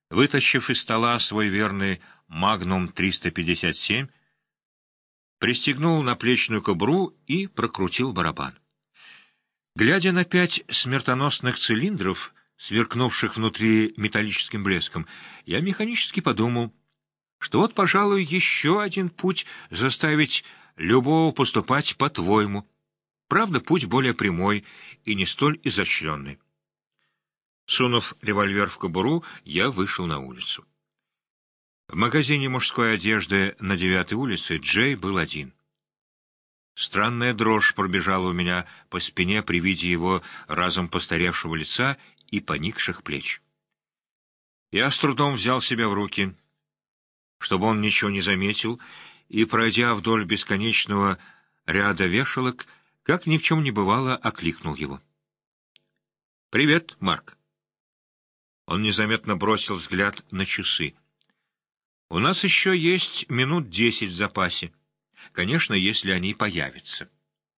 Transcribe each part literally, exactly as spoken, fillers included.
Вытащив из стола свой верный «Магнум триста пятьдесят семь», пристегнул наплечную кобуру и прокрутил барабан. Глядя на пять смертоносных цилиндров, сверкнувших внутри металлическим блеском, я механически подумал, что вот, пожалуй, еще один путь заставить любого поступать по-твоему. Правда, путь более прямой и не столь изощренный. Сунув револьвер в кобуру, я вышел на улицу. В магазине мужской одежды на девятой улице Джей был один. Странная дрожь пробежала у меня по спине при виде его разом постаревшего лица и поникших плеч. Я с трудом взял себя в руки, чтобы он ничего не заметил, и, пройдя вдоль бесконечного ряда вешалок, как ни в чем не бывало, окликнул его. «Привет, Марк». Он незаметно бросил взгляд на часы. «У нас еще есть минут десять в запасе. Конечно, если они появятся».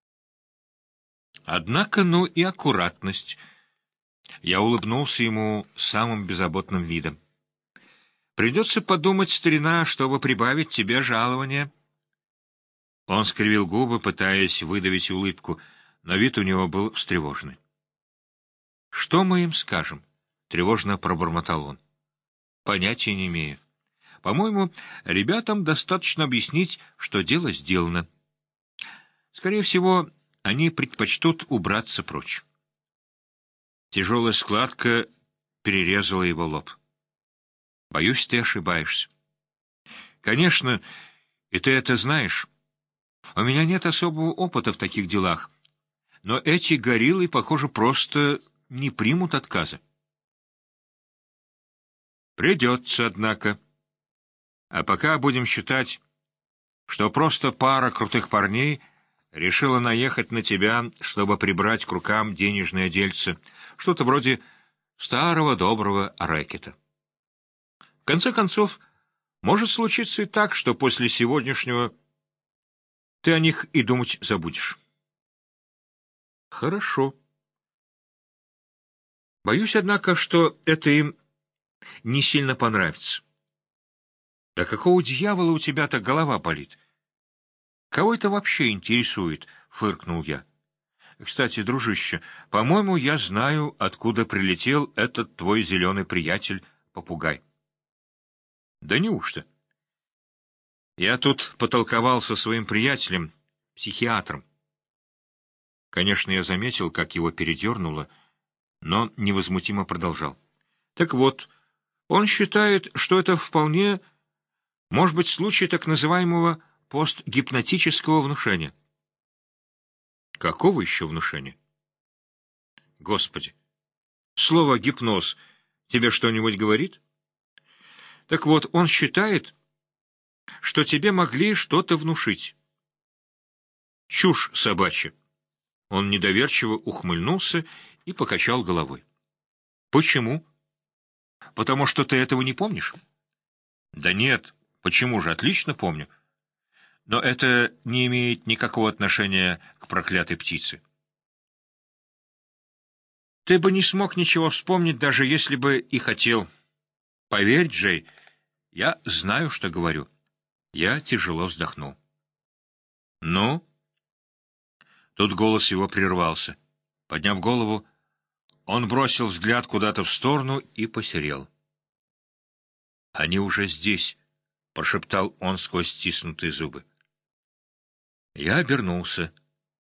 Однако, ну и аккуратность. Я улыбнулся ему самым беззаботным видом. «Придется подумать, старина, чтобы прибавить тебе жалование». Он скривил губы, пытаясь выдавить улыбку, но вид у него был встревоженный. «Что мы им скажем?» — тревожно пробормотал он. «Понятия не имею. По-моему, ребятам достаточно объяснить, что дело сделано. Скорее всего, они предпочтут убраться прочь». Тяжелая складка перерезала его лоб. «Боюсь, ты ошибаешься». «Конечно, и ты это знаешь. У меня нет особого опыта в таких делах, но эти гориллы, похоже, просто не примут отказа». «Придется, однако. А пока будем считать, что просто пара крутых парней решила наехать на тебя, чтобы прибрать к рукам денежное дельце, что-то вроде старого доброго рэкета. В конце концов, может случиться и так, что после сегодняшнего ты о них и думать забудешь». «Хорошо. Боюсь, однако, что это им не сильно понравится». «Да какого дьявола у тебя-то голова болит? Кого это вообще интересует?» — фыркнул я. «Кстати, дружище, по-моему, я знаю, откуда прилетел этот твой зеленый приятель-попугай». «Да неужто?» «Я тут потолковал со своим приятелем, психиатром». Конечно, я заметил, как его передернуло, но невозмутимо продолжал. «Так вот, он считает, что это вполне может быть случай так называемого постгипнотического внушения». «Какого еще внушения?» «Господи, слово «гипноз» тебе что-нибудь говорит?» «Так вот, он считает, что тебе могли что-то внушить». «Чушь собачья». Он недоверчиво ухмыльнулся и покачал головой. «Почему? Потому что ты этого не помнишь?» «Да нет, почему же, отлично помню. Но это не имеет никакого отношения к проклятой птице». «Ты бы не смог ничего вспомнить, даже если бы и хотел. Поверь, Джей, я знаю, что говорю». Я тяжело вздохнул. «Ну?» Тут голос его прервался. Подняв голову, он бросил взгляд куда-то в сторону и посерел. «Они уже здесь», — прошептал он сквозь стиснутые зубы. Я обернулся.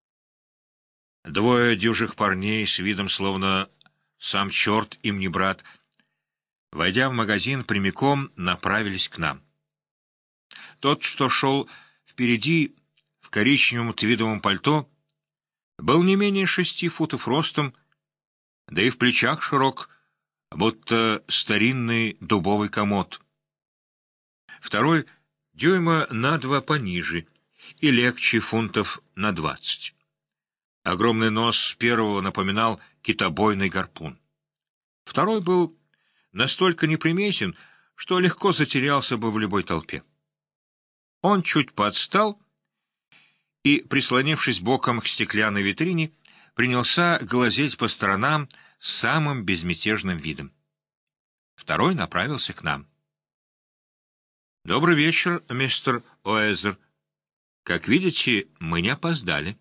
Двое дюжих парней с видом, словно сам черт им не брат, войдя в магазин, прямиком направились к нам. Тот, что шел впереди в коричневом твидовом пальто, был не менее шести футов ростом, да и в плечах широк, будто старинный дубовый комод. Второй дюйма на два пониже и легче фунтов на двадцать. Огромный нос первого напоминал китобойный гарпун. Второй был настолько неприметен, что легко затерялся бы в любой толпе. Он чуть поотстал и, прислонившись боком к стеклянной витрине, принялся глазеть по сторонам с самым безмятежным видом. второй направился к нам. «Добрый вечер, мистер Уэзер. Как видите, мы не опоздали».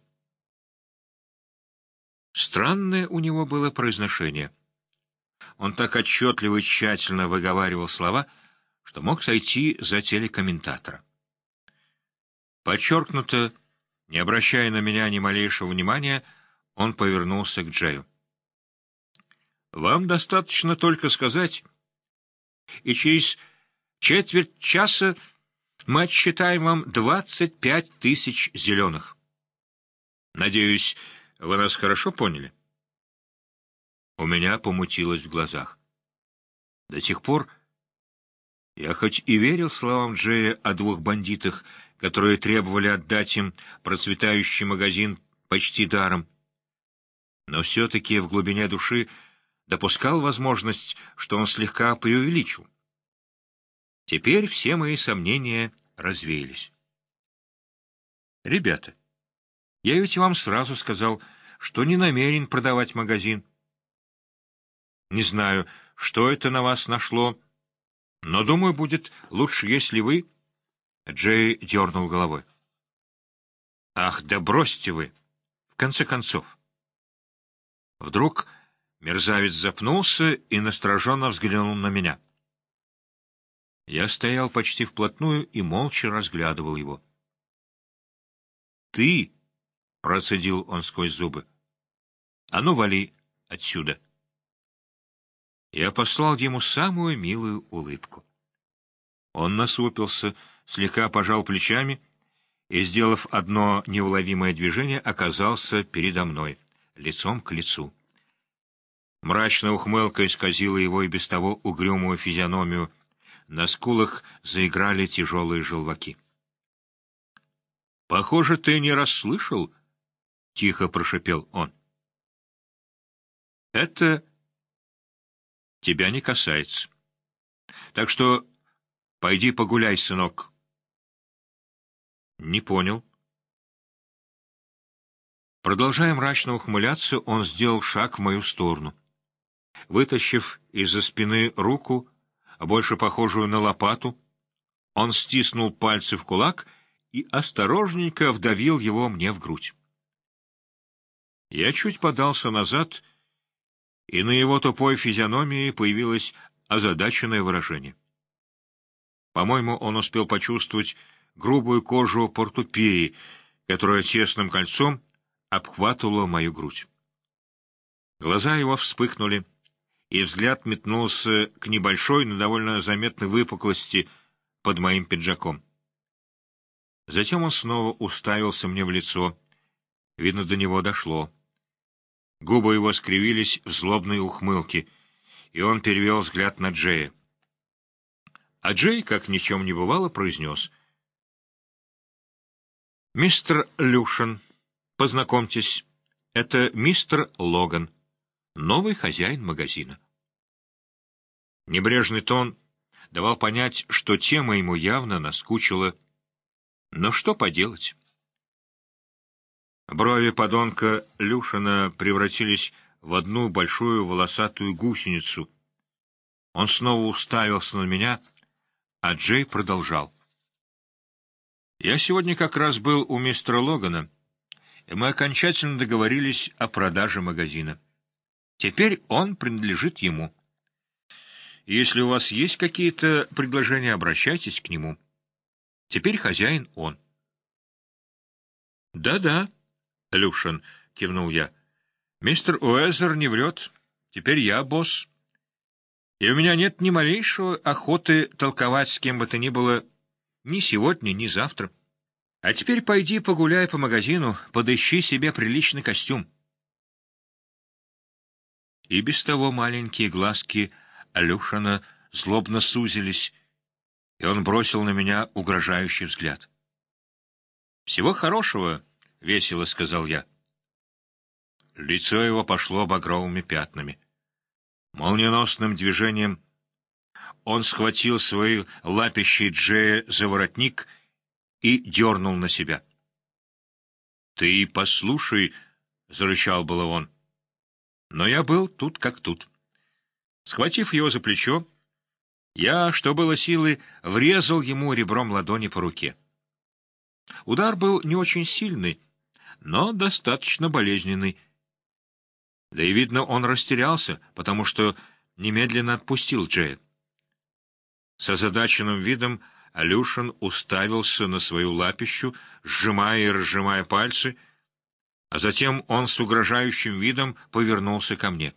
Странное у него было произношение. Он так отчетливо и тщательно выговаривал слова, что мог сойти за телекомментатора. Подчеркнуто, не обращая на меня ни малейшего внимания, он повернулся к Джею. «Вам достаточно только сказать, и через четверть часа мы отсчитаем вам двадцать пять тысяч зеленых. Надеюсь, вы нас хорошо поняли?» У меня помутилось в глазах. До тех пор я хоть и верил словам Джея о двух бандитах, которые требовали отдать им процветающий магазин почти даром, но все-таки в глубине души допускал возможность, что он слегка преувеличил. Теперь все мои сомнения развеялись. «Ребята, я ведь вам сразу сказал, что не намерен продавать магазин. Не знаю, что это на вас нашло, но, думаю, будет лучше, если вы...» Джей дернул головой. «Ах, да бросьте вы! В конце концов!» Вдруг мерзавец запнулся и настороженно взглянул на меня. Я стоял почти вплотную и молча разглядывал его. «Ты!» — процедил он сквозь зубы. «А ну, вали отсюда!» Я послал ему самую милую улыбку. Он насупился, слегка пожал плечами и, сделав одно неуловимое движение, оказался передо мной, лицом к лицу. Мрачная ухмылка исказила его и без того угрюмую физиономию. На скулах заиграли тяжелые желваки. — Похоже, ты не расслышал, — тихо прошипел он. — Это тебя не касается. Так что пойди погуляй, сынок. — Не понял. Продолжая мрачно ухмыляться, он сделал шаг в мою сторону. Вытащив из-за спины руку, больше похожую на лопату, он стиснул пальцы в кулак и осторожненько вдавил его мне в грудь. Я чуть подался назад, и на его тупой физиономии появилось озадаченное выражение. По-моему, он успел почувствовать грубую кожу портупеи, которая тесным кольцом обхватывала мою грудь. Глаза его вспыхнули, и взгляд метнулся к небольшой, но довольно заметной выпуклости под моим пиджаком. Затем он снова уставился мне в лицо. Видно, до него дошло. Губы его скривились в злобной ухмылке, и он перевел взгляд на Джея. А Джей, как ни в чем не бывало, произнес: «Мистер Люшен, познакомьтесь, это мистер Логан, новый хозяин магазина». Небрежный тон давал понять, что тема ему явно наскучила. Но что поделать? Брови подонка Люшина превратились в одну большую волосатую гусеницу. Он снова уставился на меня, а Джей продолжал. «Я сегодня как раз был у мистера Логана, и мы окончательно договорились о продаже магазина. Теперь он принадлежит ему. Если у вас есть какие-то предложения, обращайтесь к нему. Теперь хозяин он». «Да-да, Люшин», — кивнул я. «Мистер Уэзер не врет. Теперь я босс. И у меня нет ни малейшего охоты толковать с кем бы то ни было ни сегодня, ни завтра. А теперь пойди погуляй по магазину, подыщи себе приличный костюм». И без того маленькие глазки Алешина злобно сузились, и он бросил на меня угрожающий взгляд. «Всего хорошего», — весело сказал я. Лицо его пошло багровыми пятнами. Молниеносным движением он схватил свои лапищей Джея за воротник и дернул на себя. «Ты послушай», — зарычал было он. Но я был тут как тут. Схватив его за плечо, Я, что было силы, врезал ему ребром ладони по руке. Удар был не очень сильный, но достаточно болезненный. Да и, видно, он растерялся, потому что немедленно отпустил Джея. С озадаченным видом Алешин уставился на свою лапищу, сжимая и разжимая пальцы, а затем он с угрожающим видом повернулся ко мне.